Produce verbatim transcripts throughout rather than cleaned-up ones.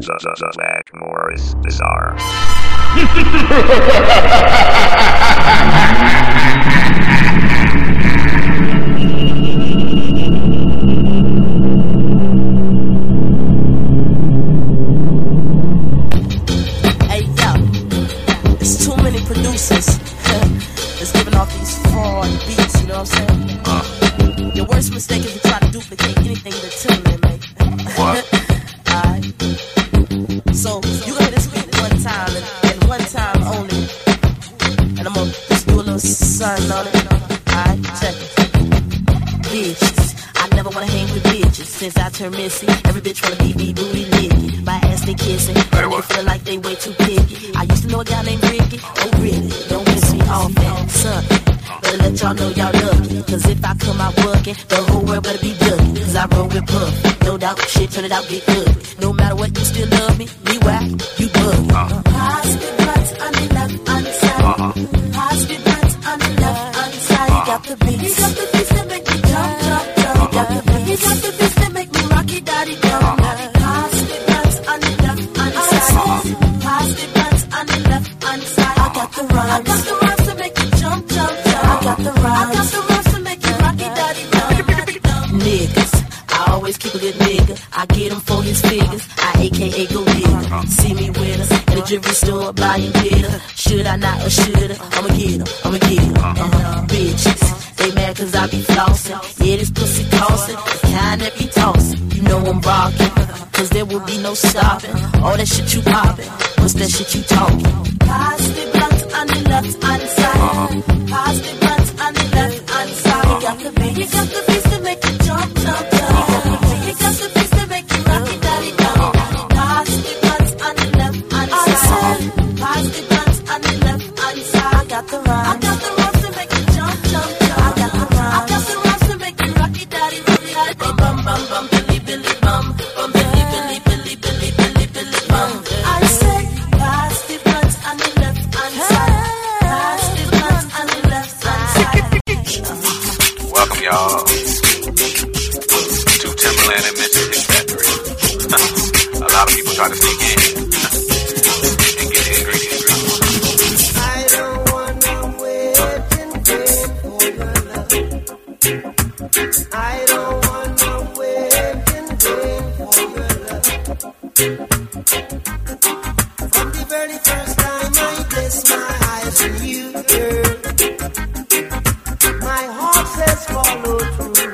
the, the, the Black Morris Bazaar. Hey yo, there's too many producers that's giving off these fraud beats, you know what I'm saying? Uh. Your worst mistake is to try to duplicate anything that Timbaland make. What? Alright. So, you gonna hear this beat one time, and, and one time only. And I'm gonna just do a little something on it. Alright, check it. Bitches, I never wanna hang with bitches. Since I turned missy, every bitch wanna be me, booty licking. My ass they kissing, and they feel like they way too picky. I used to know a guy named Ricky. Oh really? Don't miss me off that, son. Better let y'all know y'all lucky. Cause if I come out bucking, the whole world better be ducking. Cause I roll with Puff. No doubt, shit, turn it out, get good. No matter what, you still love me. Me whack, you bug. Uh-huh. Positive butts on the left, on the side. Uh-huh. Positive butts on the left, on the side. Uh-huh. You got the beats. You got the beats that make me jump, jump, jump. You got the beats. You got the beats that make me rocky daddy jump. Uh-huh. Positive butts on the left, on the side. Uh-huh. Positive butts on the left, on the side. I got the rhymes. I got the rhymes to make you jump, jump, jump. I got the rhymes. I got the rhymes to make you rocky daddy jump. Niggas, I always keep a good nigga. I get him for his figures. I A K A go nigga. See me with us in the jewelry store buying glitter. Should I not or should I? I'ma get him, I'ma get him. Uh-huh. Bitches, they mad cause I be flossing. Yeah, this pussy costing, the kind that be tossing. You know I'm rocking, cause there will be no stopping. All that shit you popping, what's that shit you talking? Positive blunts on the left, on the side. Positive blunts on the left, on the side. You got the beat, you got the beats to make you jump, jump, jump. You got the beats to make you rocky daddy jump. Positive blunts on the left, on the side. Positive blunts on the left, on the side. I got the rhymes. I got the rhymes to make you jump, jump, jump. I got the rhymes. I got the rhymes to make you rocky daddy, rocky daddy. Bum, bum, bum, bum, billy, billy, bum. Bum, billy, billy, billy, billy, billy, billy, bum. I say positive blunts on the left, on the side. Positive blunts on the left, on the side. Welcome, y'all, to Timbaland and Mississippi Factory. A lot of people try to sneak in and get the ingredients. I don't wanna wait and wait for your love. I don't wanna wait and wait for your love. From the very first time I place my eyes on you, girl, my heart says follow through.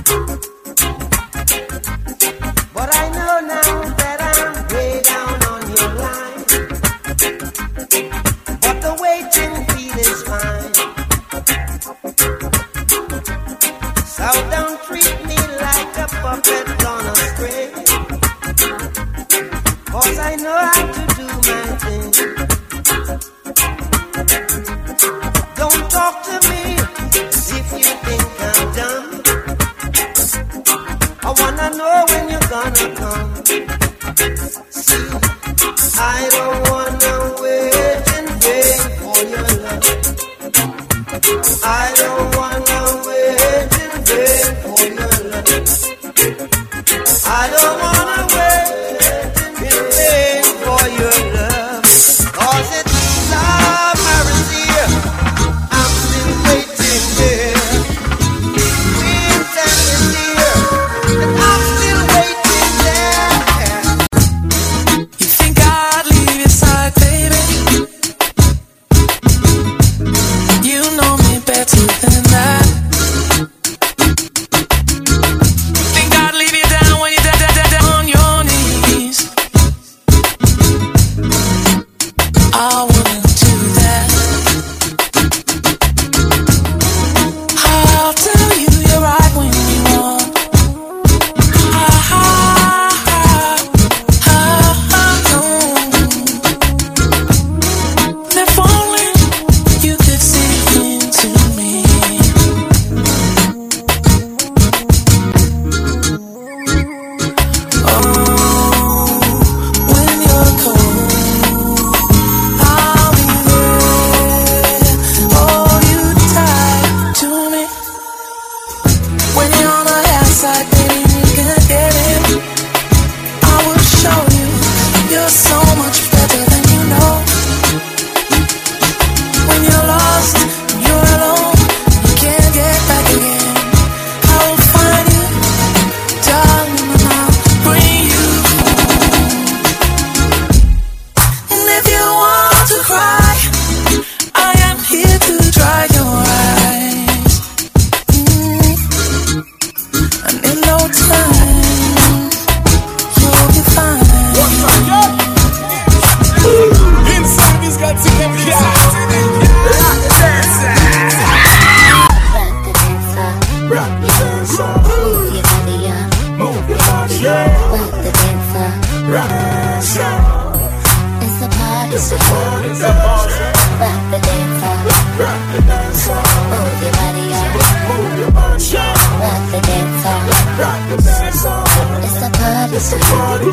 But I know now that I'm way down on your line. But the waiting feel is fine. So don't treat me like a puppet on a string. Cause I know how to do my thing. Don't talk to me if you think I'm dumb. I wanna know when you're gonna come. See, I don't wanna wait and wait for your love. I don't wanna wait and wait for your love. I don't wanna wait and wait for your love. Cause it's love marriage here. I'm still waiting here. We're standing here, and I'm still waiting there. You think I'd leave your side, baby? You know me better than that. Think I'd leave you down when you're down, down, down on your knees? I wouldn't do that. I'll tell you you're right when you want. Ah, ah, ah, ah, no. If only you could see into me. Oh, when you're cold, I'll be there. Hold you tight to me. When you're on the outside, baby, you can get it. I will show you rock the dance up. Move your body up. Move your body up. Rock the dance up. Rock the dance up. It's a party. It's a party. It's a party. Rock the dance up. Rock the dance up. Move your body up. Move your body up. Rock the dance up. Rock the dance up. It's a party. It's a party.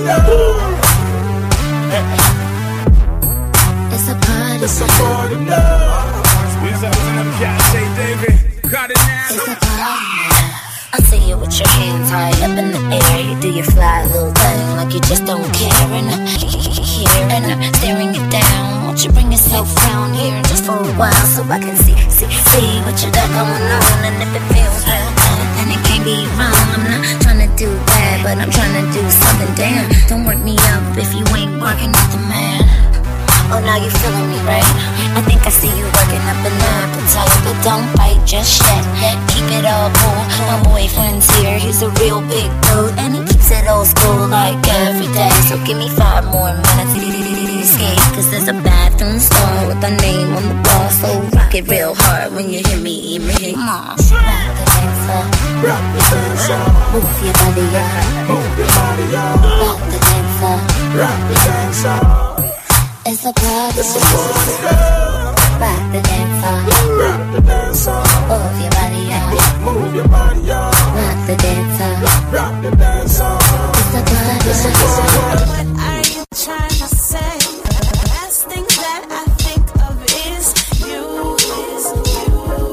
It's a party. It's a party now. Squeeze up in them cats, say David. Got it now. It's a party. I see you with your hands high up in the air. You do your fly little thing like you just don't care. And I'm here and I'm staring you down. Won't you bring yourself down here just for a while so I can see, see, see what you got going on. And if it feels real good, then it can't be wrong. I'm not trying to do bad, but I'm trying to do something. Damn, don't work me up if you ain't working with the man. Oh, now you feeling me, right? I think I see you working up an appetite, but don't bite just yet. Keep it all cool. My boyfriend's here, he's a real big dude, and he keeps it old school like every day. So give me five more minutes to escape, cause there's a bathroom stall with our name on the wall. So rock it real hard when you hear me, hear me. Come on, rock the dance up. Rock the dance up. Move your body up. Move your body up. Rock the dance up. Rock the dance up. It's a party. It's a party. Rock the dance up. Rock the dance up. Move your body up. Move your body up. Rock the dance up. Rock the dance up. It's a party. It's a party. What are you trying to say? The last thing that I think of is you, is you.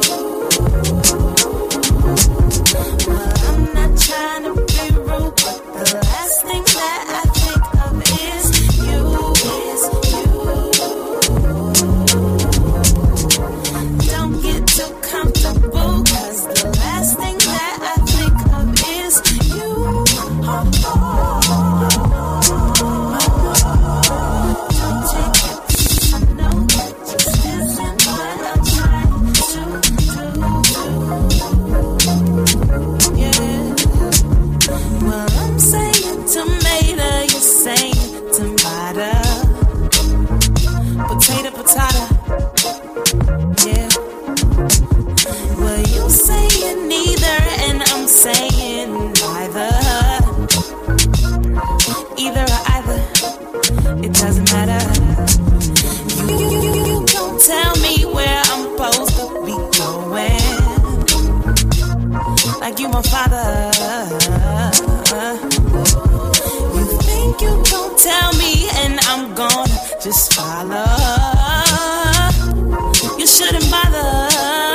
Well, I'm not trying to be rude, but the last thing that I think of is you, is you. Don't get too comfortable, cause the last thing that I think of is you. Oh, oh. Don't take it, I know that this isn't what I'm trying to do. Yeah. Well, I'm saying tomato, you're saying tomato. Potato, potato. Yeah. Well, you saying neither, and I'm saying neither. Either or either, it doesn't matter. You, you, you, you don't tell me where I'm supposed to be going. Like you my father. You think you gon' tell me, and I'm gonna just follow. You shouldn't bother.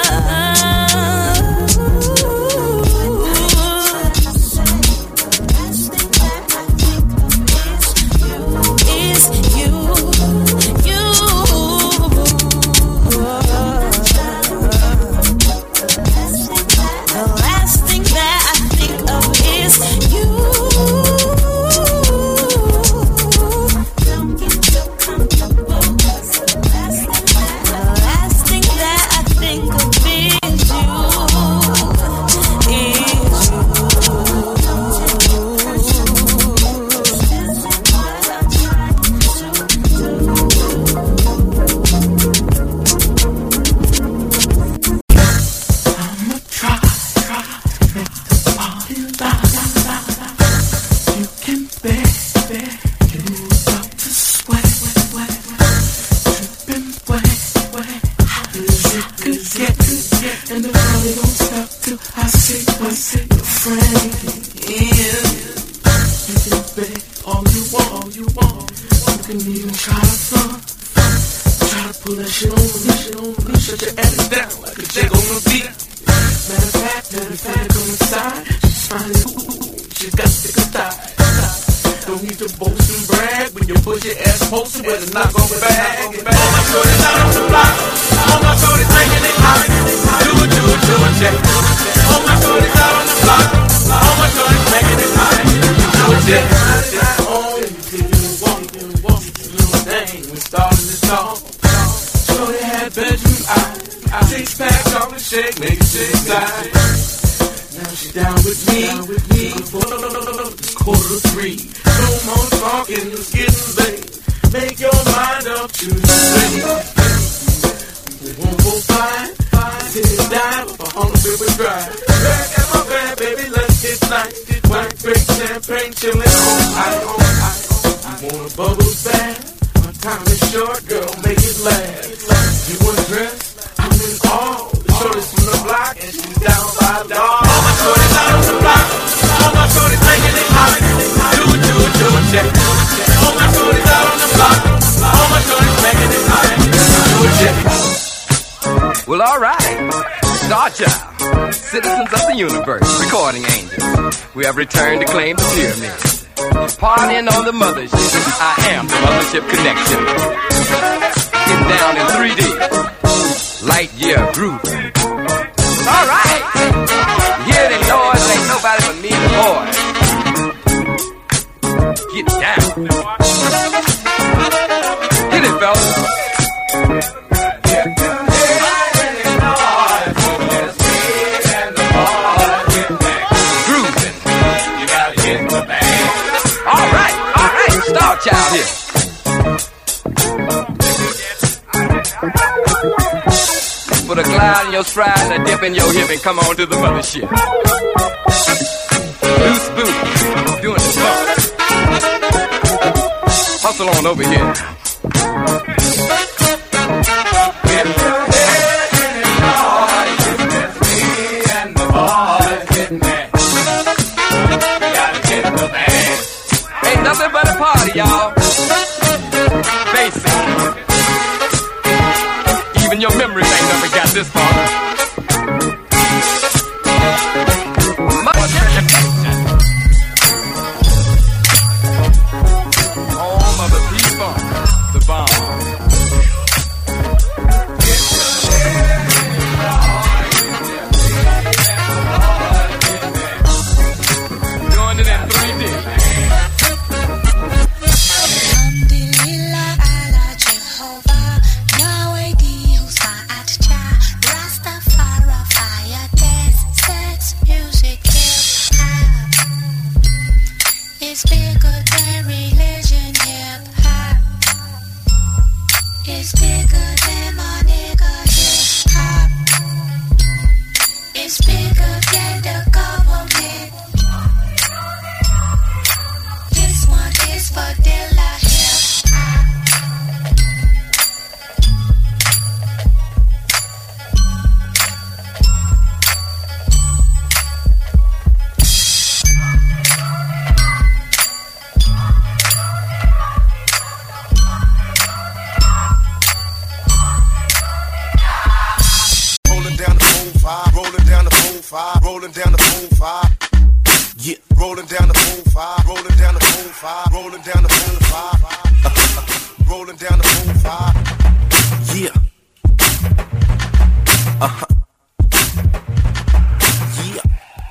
Make your mind up to the city. We won't go fine. Sit down, but on the river drive. Star Child, citizens of the universe, recording angels. We have returned to claim the pyramid. Partying on the mothership. I am the mothership connection. Getting down in three D. Light year groove. All right. You hear that noise? Ain't nobody but me and the boys. Get down. Hit it, fellas. Star Child here. Put a glide in your stride and a dip in your hip and come on to the mothership. Loose booty, doing the fun. Hustle on over here. Nothing but a party, y'all. Basic. Even your memories ain't never got this far. Home of the people, the bomb. Doing it in three D. Rolling down the four five, yeah. Rolling down the four five, rolling down the four five, rolling down the four five, uh, uh, rolling down the four five, yeah. Uh huh. Yeah.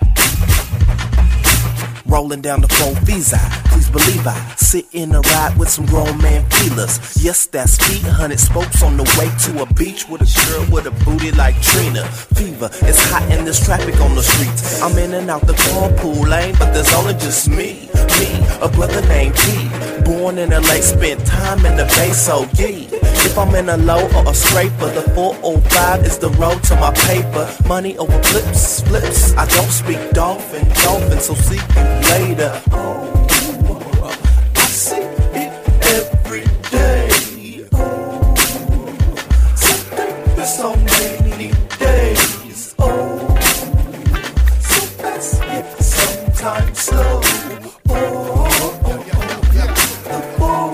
Rolling down the four visa. Please believe I sit in a ride with some grown man feelers. Yes, that's feet, hundred spokes on the way to a beach with a girl with a booty like Trina. Fever, it's hot in this traffic on the streets. I'm in and out the carpool lane, but there's only just me, me, a brother named T. Born in L A, spent time in the Bay, so yeah. If I'm in a low or a scraper, the four oh five is the road to my paper. Money over flips, flips. I don't speak dolphin, dolphin, so see you later. Oh. So many days, oh, so fast, yet sometimes slow, oh, oh, oh, oh,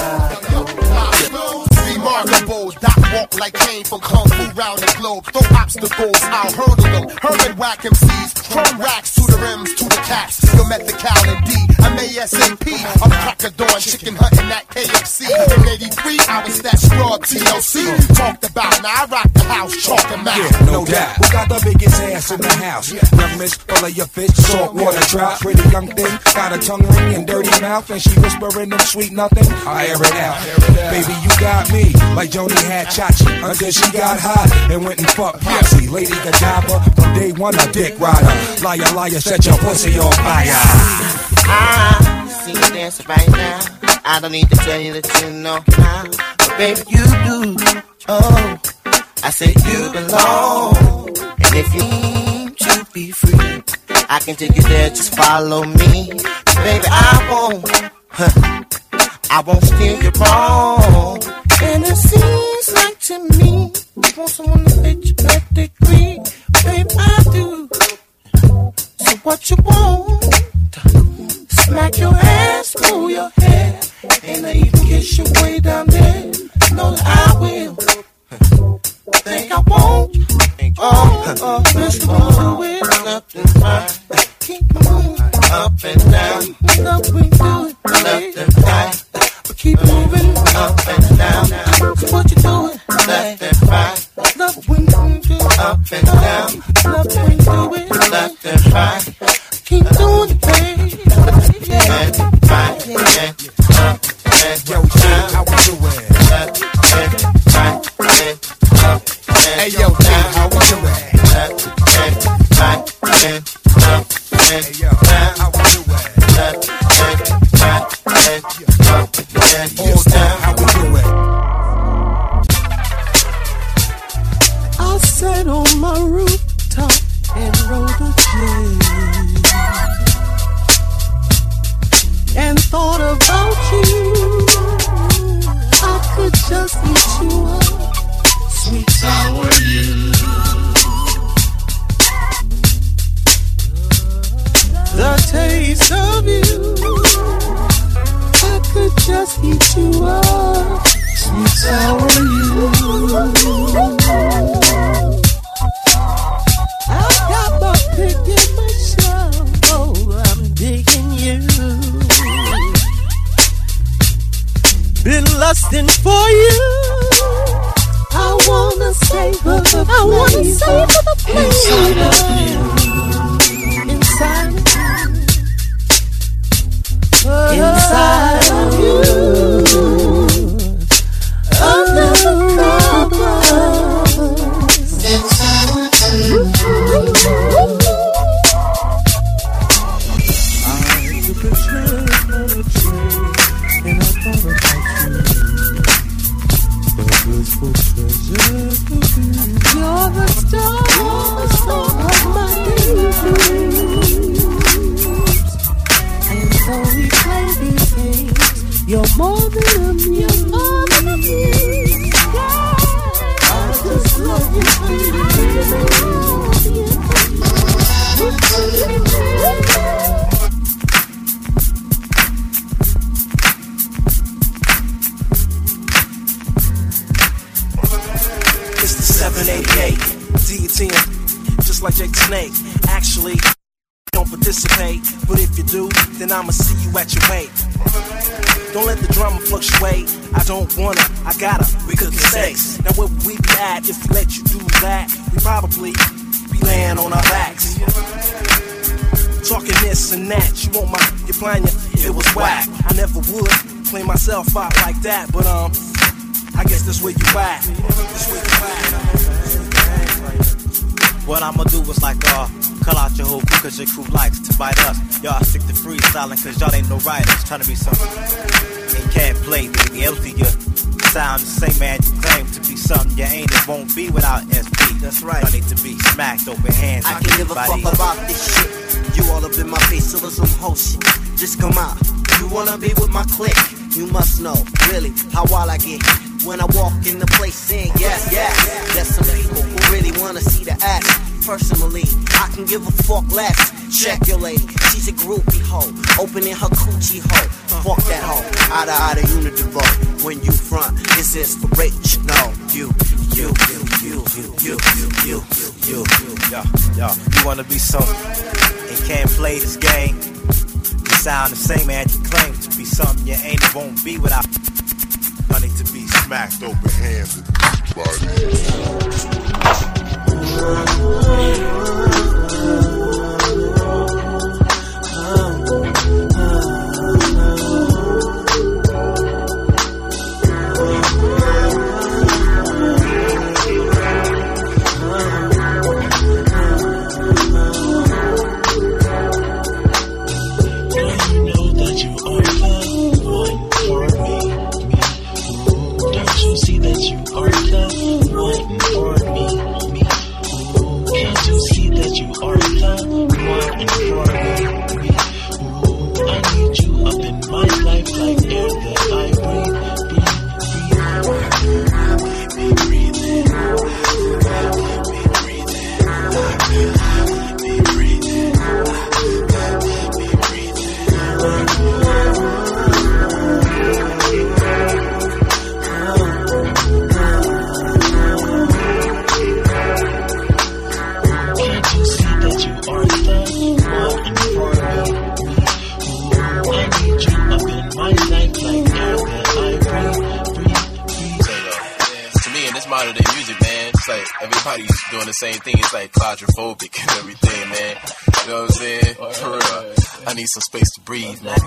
the remarkable, Doc walk like Kane from Kung Fu round the globe, throw obstacles, I'll hurdle them, Herman whack M Cs, chrome racks to the rims, to the caps, still met the Cal and D, I'm A S A P, I'm crack a dawn, chicken hunting at K F C, in eighty-three, I was that scrub T L C, talked about, now I rock the house, chalk and mouth. Yeah, no doubt. Who got the biggest ass in the house? Young miss, full of your fish, salt water trout. Pretty young thing, got a tongue ring and dirty mouth, and she whispering them sweet nothing. I air it out. Baby, you got me, like Joni had Chachi, until she got hot and went and fucked Popsy. Lady Godiva, from day one a dick rider. Liar, liar, set your pussy on fire. I see you dancing right now. I don't need to tell you that you know how, but baby, you do. Oh, I said you belong, and if you need to be free, I can take you there, just follow me. Baby, I won't, huh, I won't steer you wrong. And it seems like to me, you want someone to fit your pedigree. Baby, I do. So what you want? Smack your ass, pull your hair, and I even kiss you way down there. Know that I will. Think I won't? Oh, Oh, Mister Always left and right. Keep moving up and down. Love we do it left and right. But keep moving up and down. So what you doing? Left and right. Love when you do up and down. Love when you do it left and right. Keep doing it, baby. Left and right. Left up and down. How we doing? Left and right. Left up and down. Hey yo, G, how we doing? Left and right. Left up and down. How we doing? Left and right. Left up and down. How we doing? I sat on my rooftop and wrote a play and thought about you. I could just eat you up, sweet sour you. The taste of you, I could just eat you up, sweet sour you. I've got my pick in my shovel, I'm digging you. Been lusting for you. I wanna savor the I wanna savor the place inside of you. Inside of you. Inside of you. Under the covers. Inside of you. I took a trip on a train and I thought about you. Purposeful treasure to be. You're the star, the star of my daydreams. And so we play these games. You're more than a muse. You're more than a muse. Yeah. I just love you, It's the seven eighty-eight, D T M, just like Jake the Snake. Actually, don't participate, but if you do, then I'ma see you at your weight. Don't let the drama fluctuate. I don't wanna, I gotta, we cooking sex. Now where would we be at if we let you do that? We probably be laying on our backs. Talking this and that, you want my, your plan, it was whack. I never would clean myself out like that, but um, I guess that's where you at. That's where you at. What I'ma do is like, uh, call out your whole crew cause your crew likes to bite us. Y'all stick to freestyling cause y'all ain't no writers. Trying to be something and can't play, baby. Else you sound the same, man. You claim to be something you ain't. It won't be without S P. That's right. I need to be smacked open hands. I can give a fuck about this shit. You all up in my face, so some whole shit. Just come out. You wanna be with my clique? You must know, really, how wild I get when I walk in the place saying yes, yes. There's some people who really wanna see the ass. Personally, I can give a fuck less. Check your lady, she's a groupie hoe, opening her coochie hoe. Fuck that hoe, out of out of unidivo. When you front, it's inspiration. No, you, you, you, you, you, you, you, you, you, you. Yo, yo, you wanna be something and can't play this game. You sound the same, man. You claim to be something you ain't. It won't be without. I need to be smacked open handed. Modern day music, man. It's like everybody's doing the same thing. It's like claustrophobic and everything, man. You know what I'm saying? For real. I need some space to breathe, man.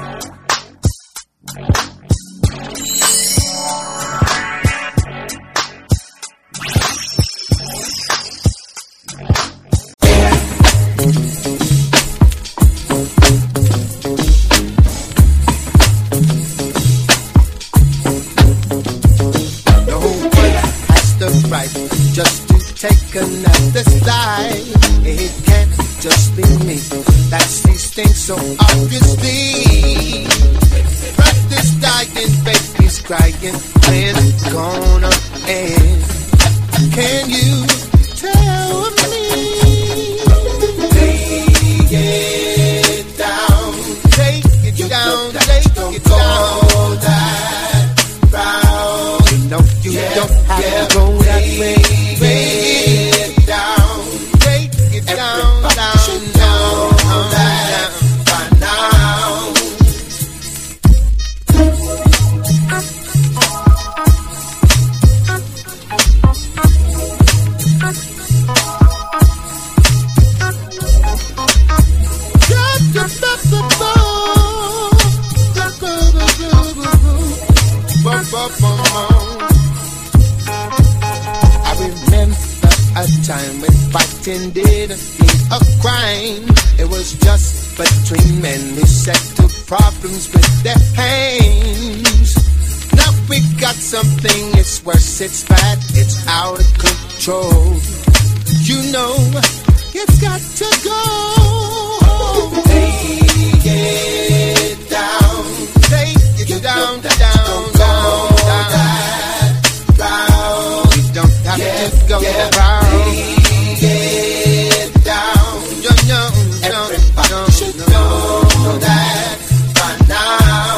Just to take another slide. It can't just be me that sees things so obviously. Brothers dying, babies crying, when it's gonna end? Can you tell me? Take it down, take it you down, take it down. That round, you know you yeah, don't have yeah, to go that way. Time when fighting didn't mean a crime. It was just between men who settled problems with their hands. Now we got something, it's worse, it's bad, it's out of control. You know, it's got to go. Take it down, take it down, down, down, down, down. We don't have yeah, to go yeah. around. Get down, yo, yo, everybody should know that by now.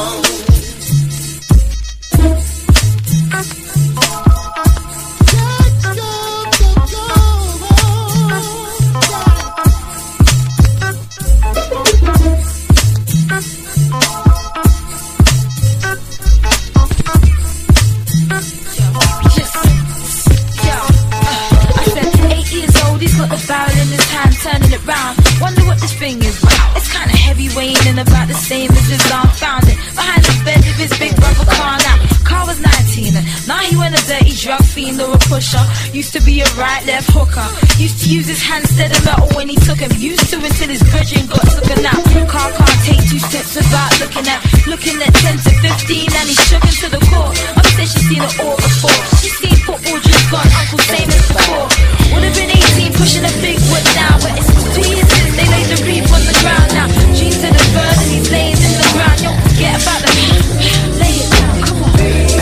Turning it round, wonder what this thing is. It's kinda heavy, weighing in about the same as his arm found it. Behind the bed of his big brother car now. Car was nineteen, and now he went a dirty drug fiend or a pusher. Used to be a right left hooker. Used to use his hand instead of metal when he took him. Used to until his bridging got taken out. Car can't take two steps without looking at. Looking at ten to fifteen, and he shook into the core. I've said she's seen it all before. She's seen football just gone, Uncle same as before. Would have been eighteen, pushing a big wood now. But it's two years since they laid the reef on the ground now. G to the bird and he's laying in the ground. Yo, forget about the lay it down, come on.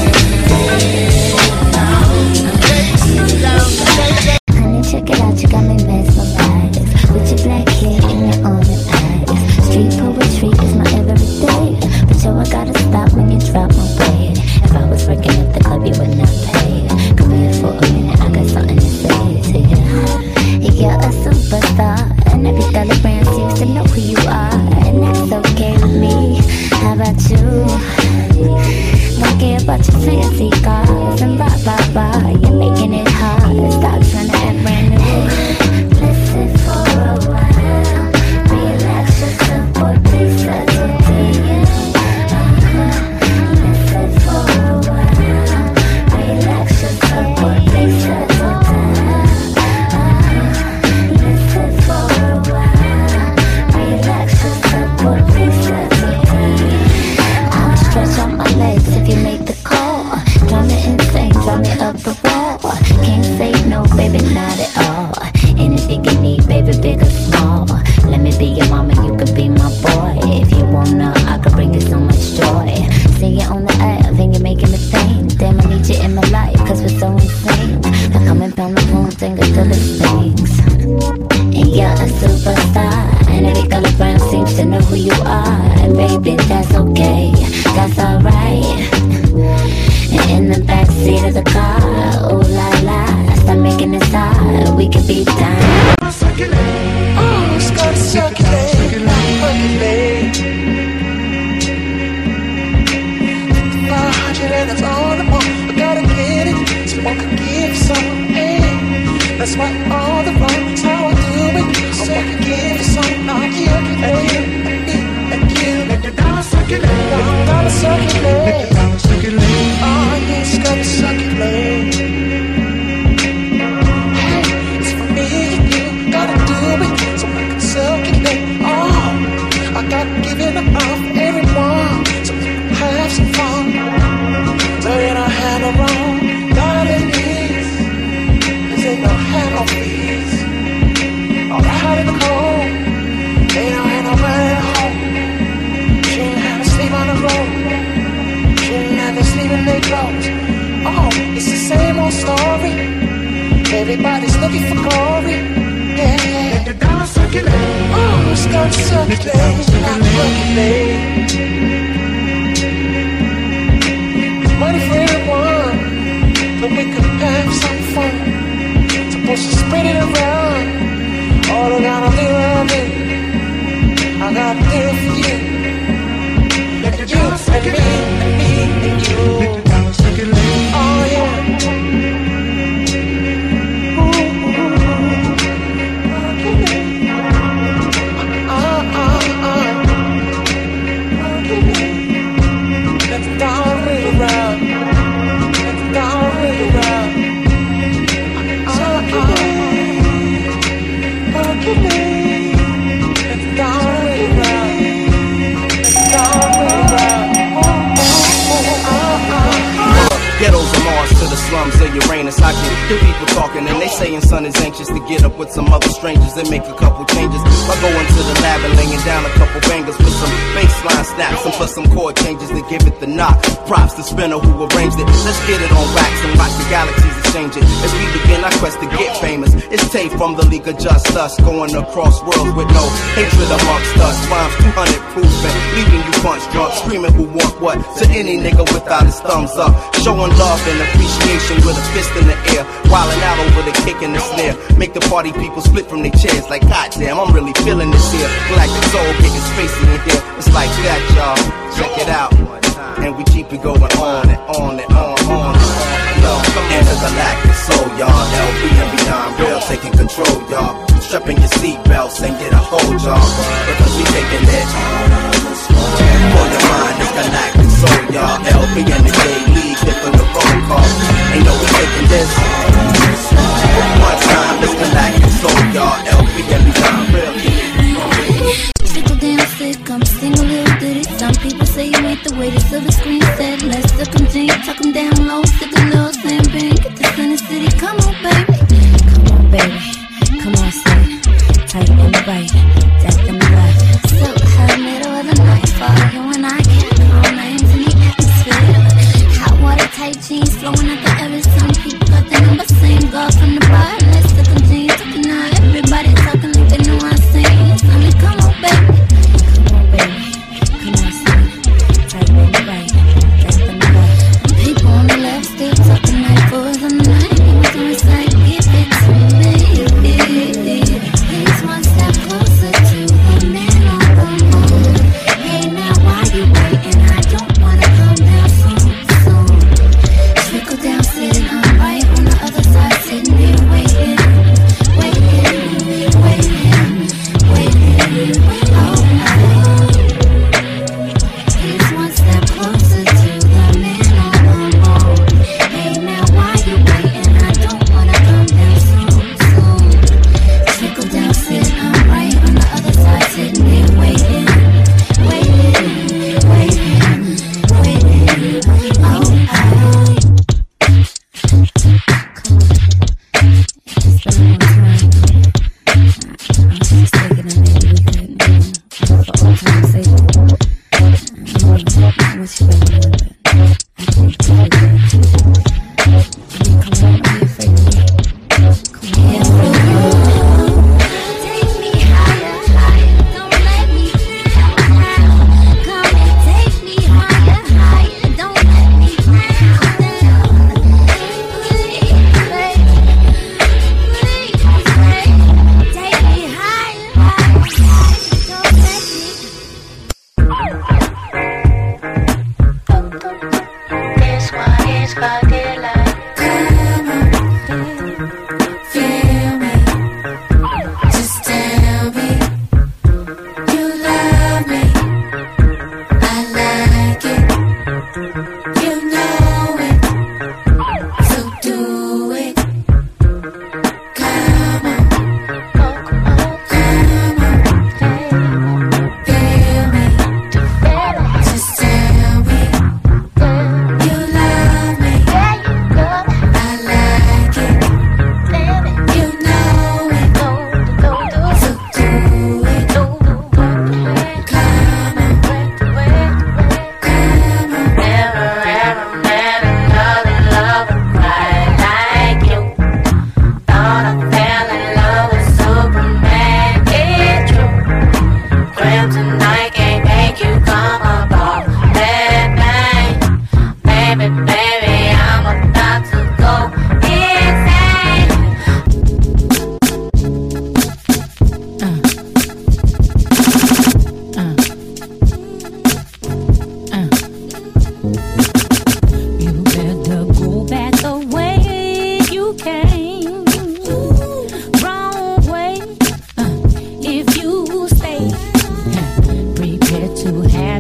Honey, check it out, you got me mesmerized. With your black hair and your almond eyes. Street poetry is my everyday. But yo, I gotta stop when you drop my weight. If I was working at the club, you would not pay. Come here for a minute, I got something to say to you. You're a superstar, and every telegram seems to know who you are. And that's okay with me. How about you? Don't care about your fancy cars and blah blah blah. You're making it hard. Stop trying to act brand new. Listen for a while. Relax yourself, boy, please settle down. Listen for a while. Relax yourself, boy, please settle down. Stretch out my legs if you make the call. Drive me insane, drive me up the wall. Can't say no, baby, not at all. Anything you need, baby, big or small. Let me be your mama, you could be my boy. If you wanna, I could bring you so much joy. See you on the app and you're making me think. Damn, I need you in my life, cause we're so insane. I come and pound the phone, sing it till it stings. And you're a superstar, and every color brown seems to know who you are. And baby, that's okay, that's alright. And in the backseat of the car, ooh la la, stop making it hard, we can be done. it's gotta circulate, not percolate. five hundred and that's all I want. I gotta get it, so I can give some. Hey, that's why all the wrongs how I do it. So I can give you some. I'll circulate, and you, and you. Let the dollar circulate, dollar circulate. Let the dollar circulate. Oh yeah, it's gotta circulate. Hey, it's for me and you. Gotta do it, so I can circulate. Oh, I gotta give it up for everyone, so we can have some fun. So you don't have no wrong, darling, please. Cause they don't have no fees. All out in the cold, they don't have nobody at home. She ain't have to sleep on the road, she ain't have to sleep in their clothes. Oh, it's the same old story. Everybody's looking for glory. Yeah, yeah. Let the dollar circulate. Oh, it's gonna circulate, not percolate. It's money for everyone, but we could have some fun. Supposed to spread it around. All I gotta do, I do. I gotta do it for you. Let the dollar circulate, and me, and you. Let the dollar circulate. Oh yeah. Ghettos are Mars to the slums of Uranus. I can hear people talking and they saying son is anxious to get up with some other strangers and make a couple changes. By going to the lab and laying down a couple bangers with some baseline snaps and plus some chord changes to give it the knock. Props to Spinner who arranged it. Let's get it on wax and watch the galaxies exchange it. As we begin our quest to get famous, it's Tay from the League of Just Us, going across worlds with no hatred amongst us. Rhymes two hundred proof and leaving you punch drunk, screaming who want what to any nigga without his thumbs up. Showing love and appreciation with a fist in the air, wilding out over the kick and the snare. Make the party people split from their chairs like, goddamn, I'm really feeling this here. Galactic soul getting spacey in here. It's like that, y'all. Check it out. And we keep it going on and on and on and on. Yo, intergalactic soul, y'all. L B and beyond real, taking control, y'all. Strapping your seatbelts and get a hold, y'all. Because we taking it. For your mind, it's galactic soul, y'all. L B and the J League, different the phone call. Ain't no we taking this. One time, it's galactic soul, y'all. L B and beyond real. Trickle down sick, I'm sing a little ditty. Some people say you ain't the way the silver screen said. Let's look them G, tuck them down low, stick a little sand bang. Get to Center City, come on, baby. Come on, baby. Come on, son. Tight in the right, death in the left. So high, middle of the night, fall you and I can't call names in the atmosphere. Hot water, tight jeans, flowing out the air. Some people got the number, same girl from the bar. Let's look them jeans, looking out. Everybody talking like they know I sing. Tell me, come on, baby. Come on, baby. Come on, son. Tight in the right, death in the left. People on the left still talking like fools on the night. You was gonna say, give it to me. He's one step closer to the man on the moon. Hey, now why you waiting? I don't wanna come down soon, soon. Trickle down, sitting, I'm right on the other side, sitting here waiting, waiting, waiting, waiting. Oh, oh. He's one step closer to the man on the moon. Hey, now why you waiting? I don't wanna come down soon, soon. Trickle down, sit, I'm right on the other side, sitting here waiting, waiting, waiting, waiting. Oh, oh. Come on. It's been a long time. I was just thinking that maybe we could, you know, for old time's sake. I don't know what you better do, but I think we could do it. I mean, come on, don't be afraid of me. Come on, yeah. Take me higher, higher, don't let me down. Come and take me higher, higher, don't let me down. Please, baby, please, baby, take me higher, higher.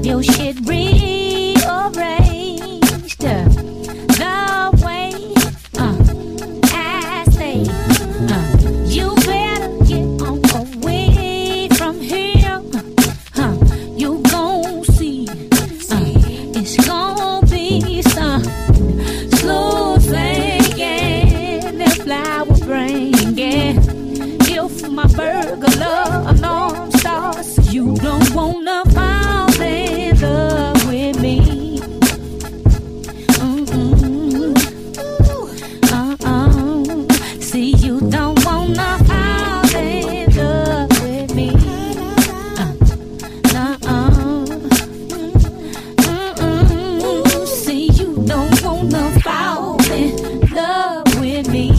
have your shit rearranged the way uh, I say. Uh, you better get on away from here. Uh, you gon' see. Uh, it's gon' be some slow singing and flower bringing. If my burglar alarm starts, you don't wanna fall in love with me. Mm-mm. Uh-uh. See, you don't wanna fall in love with me. Uh, uh-uh. Mm-mm. See, you don't wanna fall in love with me.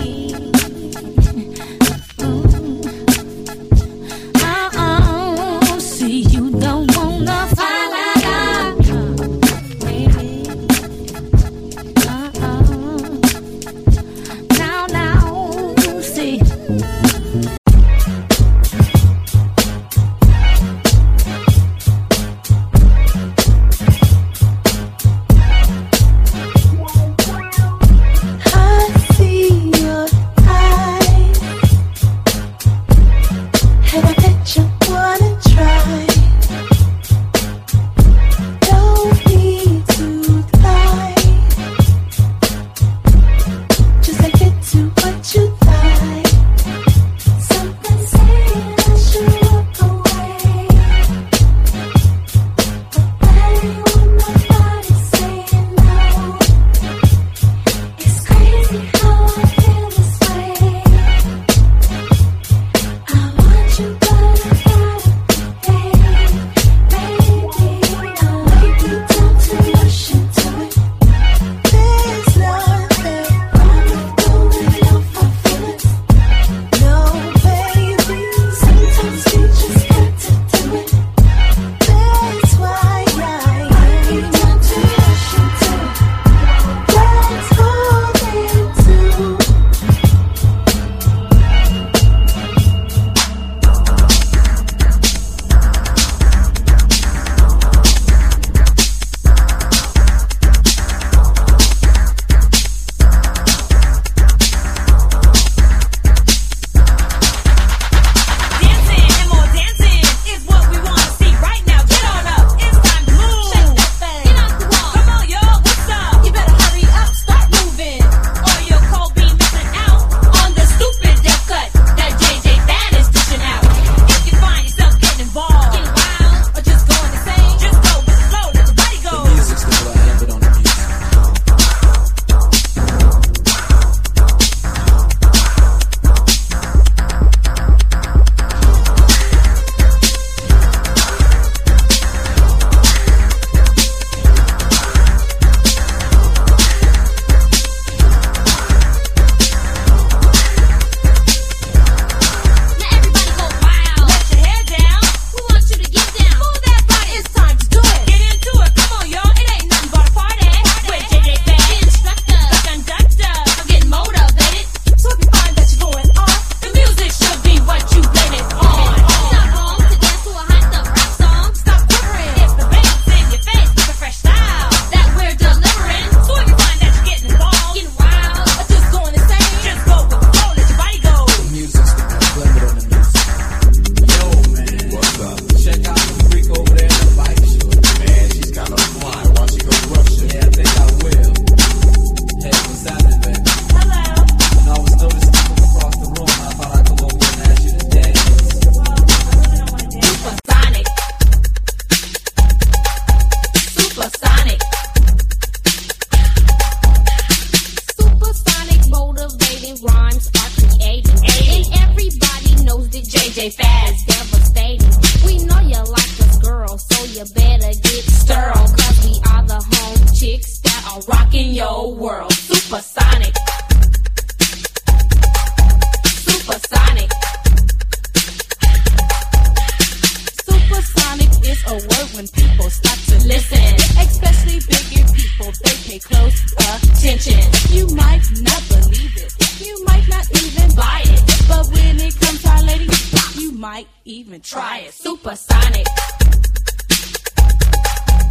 might even try it. Supersonic.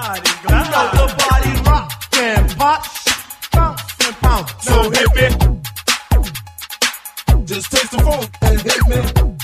body go. You know the body rock and pop, bounce and pound. So hit me. Just take the phone and hit me.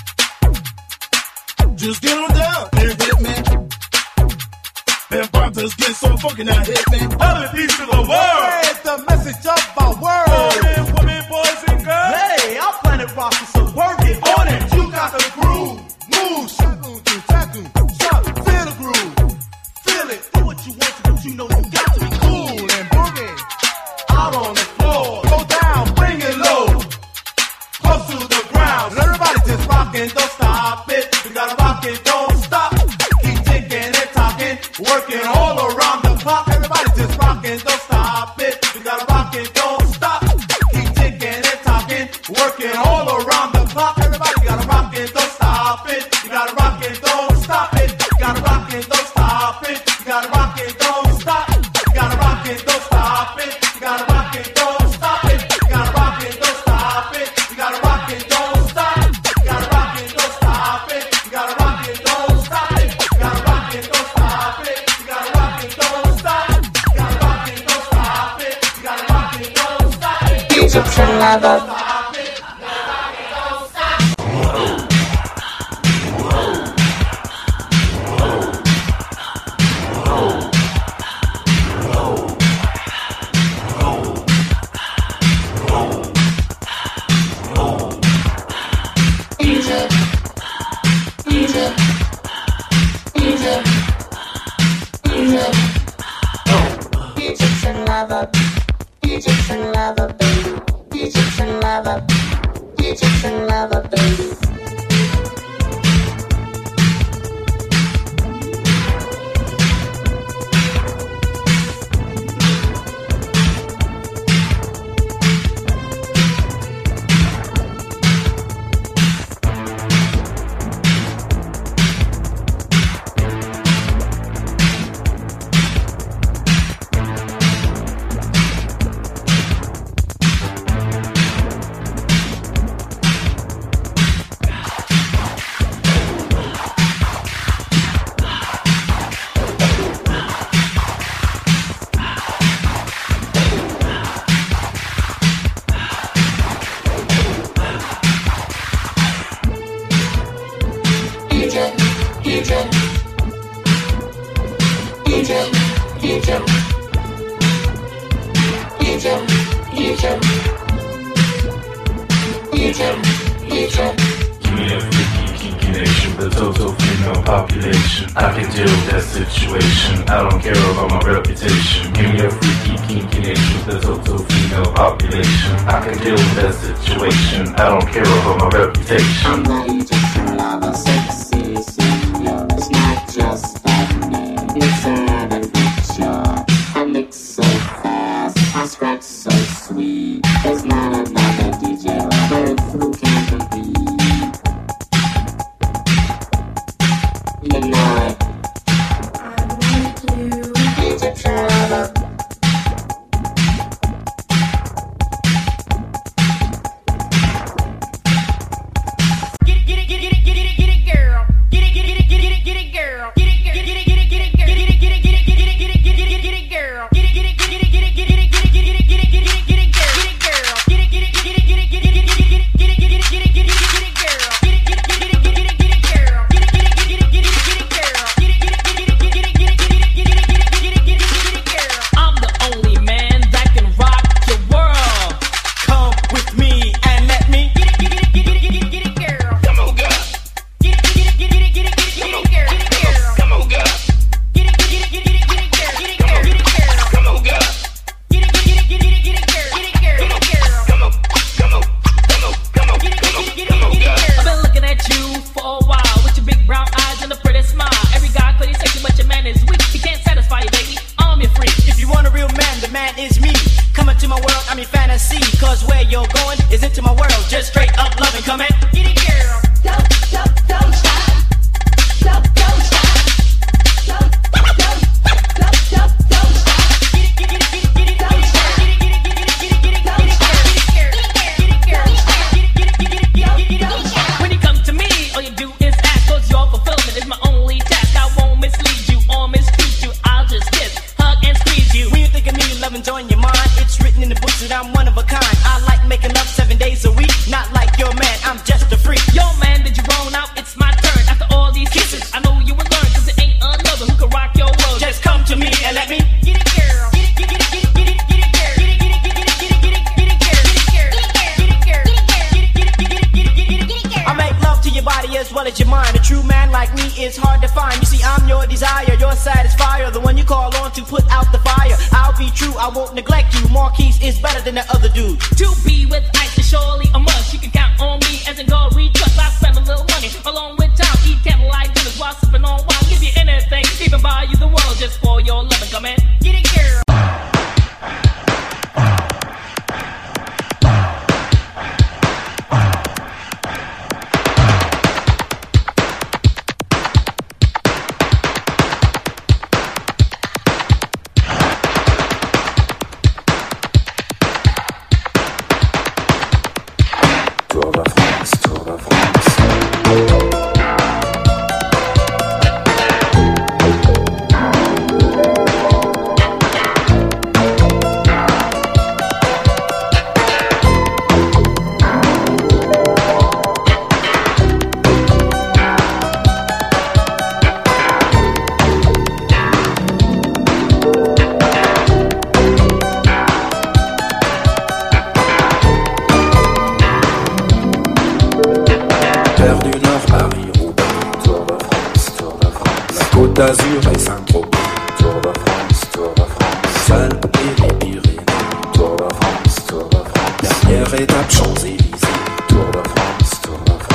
Just get on down and hit me. And pop just get so funky now hit me. Other piece of the world. Spread the message of my world. Men, women, boys and girls. Hey, I'm Planet Rocker, so work it on it. You got the groove. Move, shaku, shaku, shaku. Feel the groove. Feel it. Do what you want to, but you know you got to be cool and boogie. Out on the floor. Go down, bring it low. Close to the ground. Everybody just rockin', don't stop it. You gotta rock it, don't stop. Keep ticking and talking, working all around the clock. Everybody just rockin', don't stop it. You gotta rock it, don't stop. Keep ticking and talking, working all around the clock. Everybody gotta rock it, don't stop it. You gotta rock it, don't stop it. You gotta rock it, don't stop it. You gotta rock it, don't stop. You gotta rock it, don't stop it. You gotta rock it, don't stop it. You gotta rock it, don't stop it. You gotta rock it, don't stop. You gotta rock it, don't stop it. You gotta rock it, don't stop it. You gotta rock it, don't stop it. You gotta rock it, don't stop. You gotta rock it, don't stop it. You gotta rock it, don't stop it. Egyptian lover. Egyptian lover, Egyptian lover, baby. Egyptian lover, Egyptian lover, baby. I'm the Egyptian lover, sexy singer. It's not just that name. It's an adventure. I mix so fast, I scratch so sweet. There's not another D J or bird who can compete. You know it. I want you, Egyptian lover. Just is hard to find. You see, I'm your desire, your satisfier, the one you call on to put out the fire. I'll be true, I won't neglect you. Marquise is better than the other dude. To be with Ice is surely a must. You can count on me as in God we trust. I spend a little money along with time. Eat candlelight dinners while sipping on wine. Give you anything, even buy you the world just for your loving. Come in, get it, girl. d'Azur et Saint-Tropez. Tour de France, Tour de France. Alpes et les Pyrénées. Tour de France, Tour de France. Dernière étape Champs-Élysées. Tour de France, Tour de France.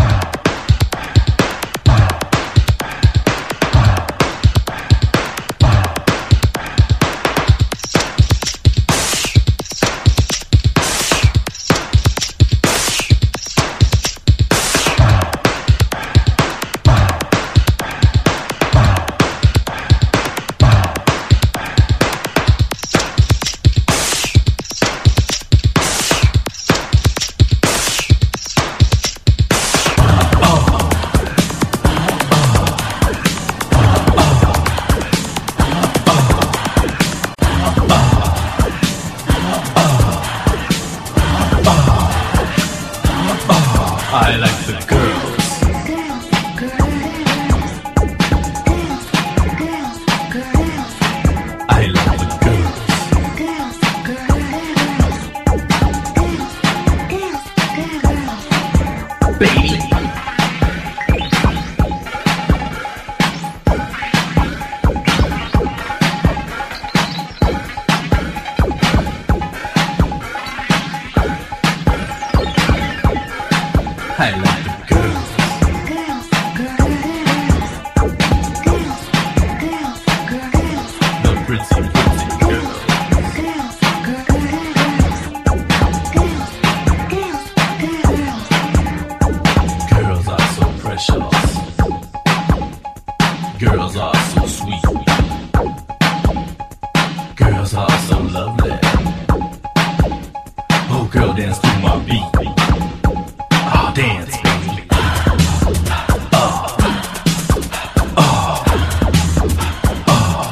I like the girls. I like the girls. Baby. I like the girls. The pretty, pretty girls. Girls are so precious. Girls are so sweet. Girls are so lovely. Oh, girl, dance to my beat. Oh, dance, baby. Oh, oh, oh, oh,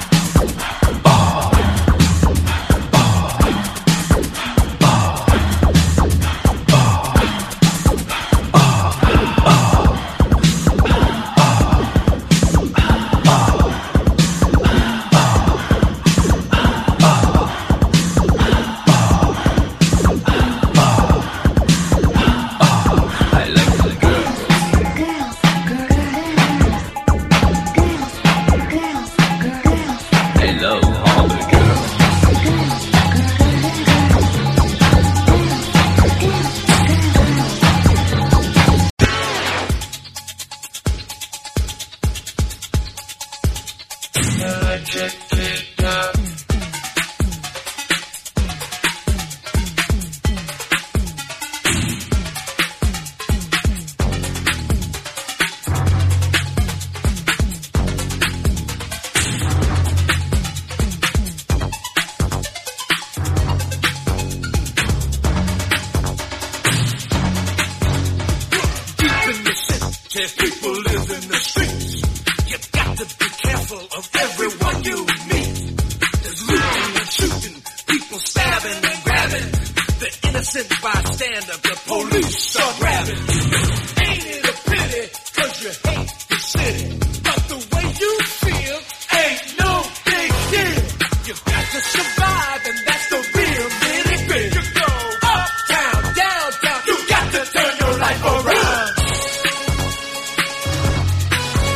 People live in the streets. You've got to be careful of everyone you meet. There's looting and shooting, people stabbing and grabbing. The innocent bystander, the police are grabbing. Ain't it a pity, cause you hate the city. But the way you feel ain't no big deal. You've got to survive and that's the real nitty-gritty. You go uptown, downtown, you got to turn your life around.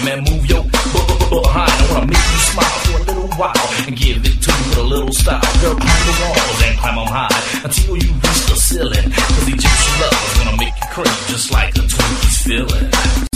man, move your behind. I wanna make you smile for a little while and give it to you with a little style. Girl, climb the walls and climb them high until you reach the ceiling. Cause Egyptian love is gonna make you cream just like a Twinkies feeling.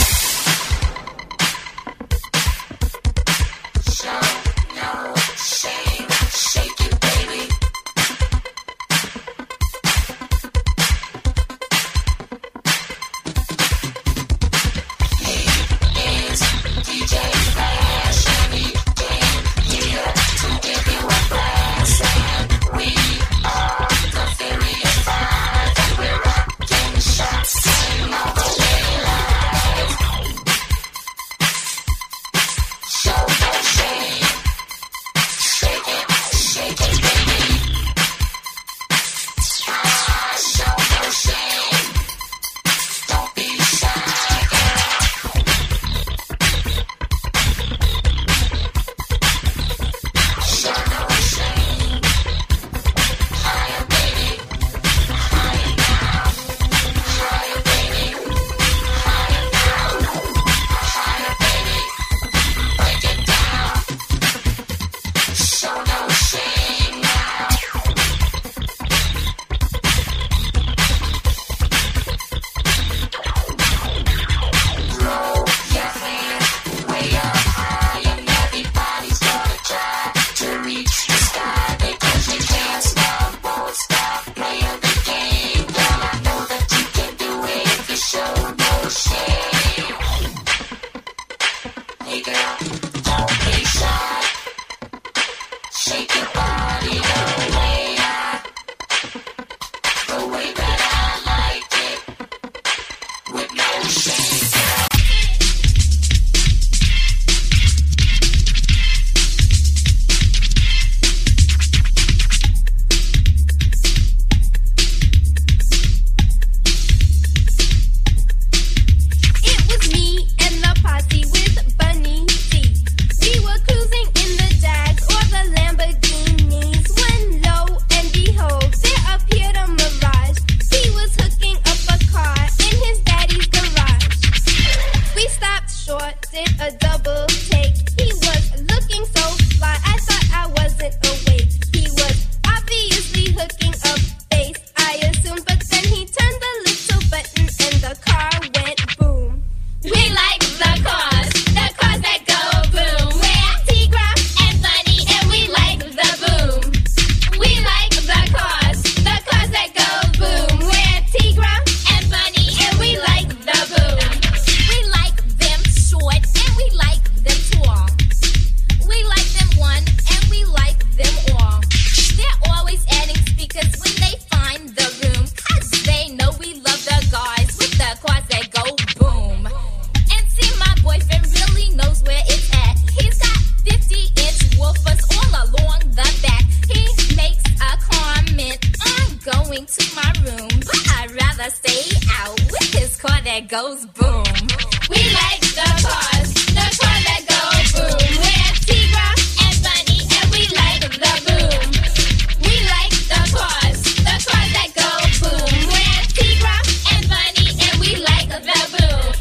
Goes boom. We like the cars, the cars that go boom. We're Tigra and Bunny, and we like the boom. We like the cars, the cars that go boom. We're Tigra and Bunny, and we like the boom.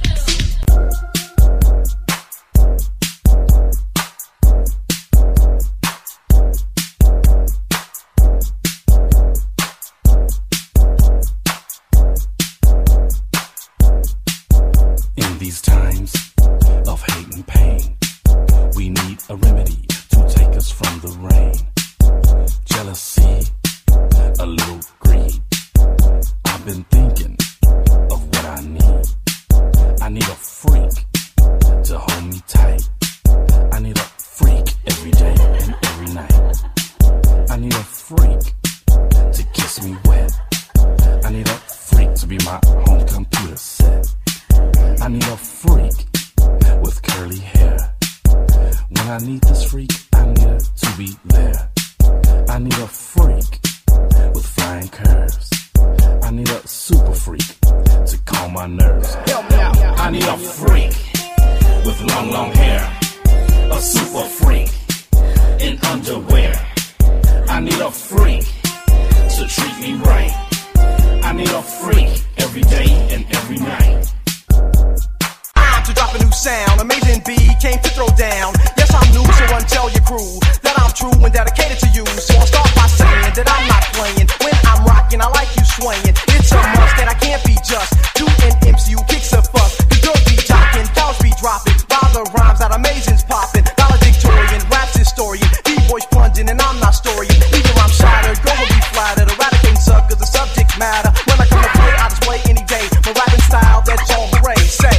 In these times of hate and pain, we need a remedy to take us from the rain. Jealousy, a little greed. I've been thinking of what I need. I need a freak to hold me tight. I need a freak every day and every night. I need a freak to kiss me wet. I need a freak to be my home computer set. I need a freak with curly hair. When I need this freak, I need her to be there. I need a freak with flying curves. I need a super freak to calm my nerves. I need a freak with long, long hair. A super freak in underwear. I need a freak to treat me right. I need a freak every day and every night. To drop a new sound, amazing beat. came to throw down. Yes, I'm new, so run tell your crew that I'm true and dedicated to you. So I'll start by saying that I'm not playing. When I'm rocking, I like you swaying. It's a must that I can't be just. Do an M C U kicks a fuck. The girls be jocking, cows be dropping. Rather rhymes that amazing's popping. Valedictorian, raps historian. B-boys plunging and I'm not storying. Even I'm shattered, girl will be flattered. Eradicating suckers, the subject matter. When I come to play, I display any day. My rapping style, that's all hooray. Say.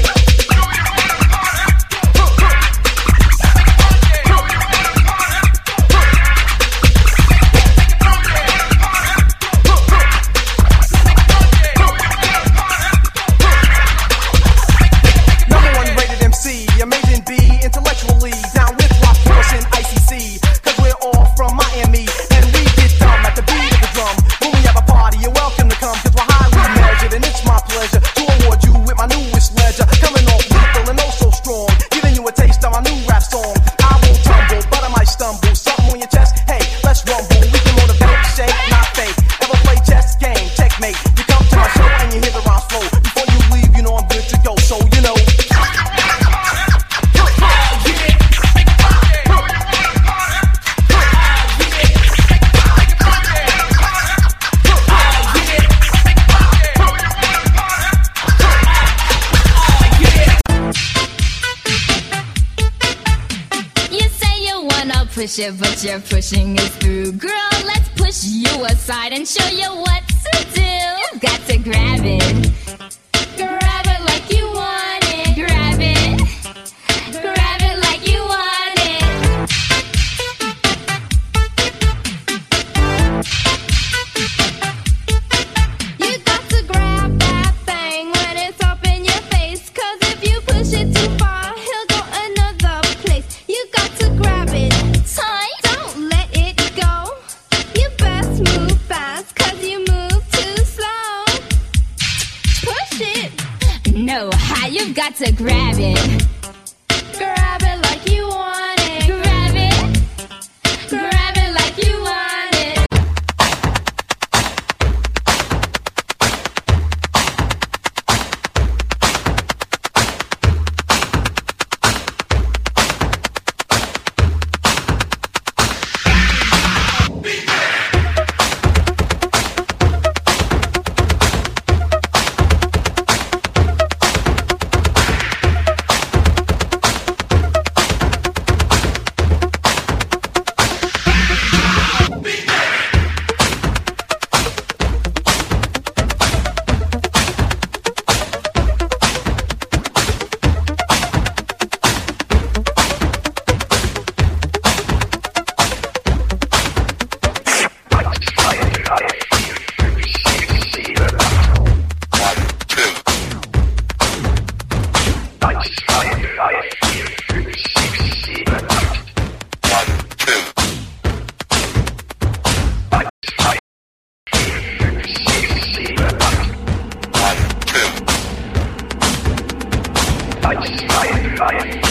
Push it, but you're pushing it through. Girl, let's push you aside and show you what to do. You got to grab it. Grab it like you want it. Grab it. Grab it like you want it. You got to grab that thing when it's up in your face. Cause if you push it too far, he'll go another place. You got to grab it. Don't let it go. You best move fast, cause you move too slow. Push it. No, how you've got to grab it. Grab it like you want it. Grab it. Grab it like you want it. Fire, fire, fire.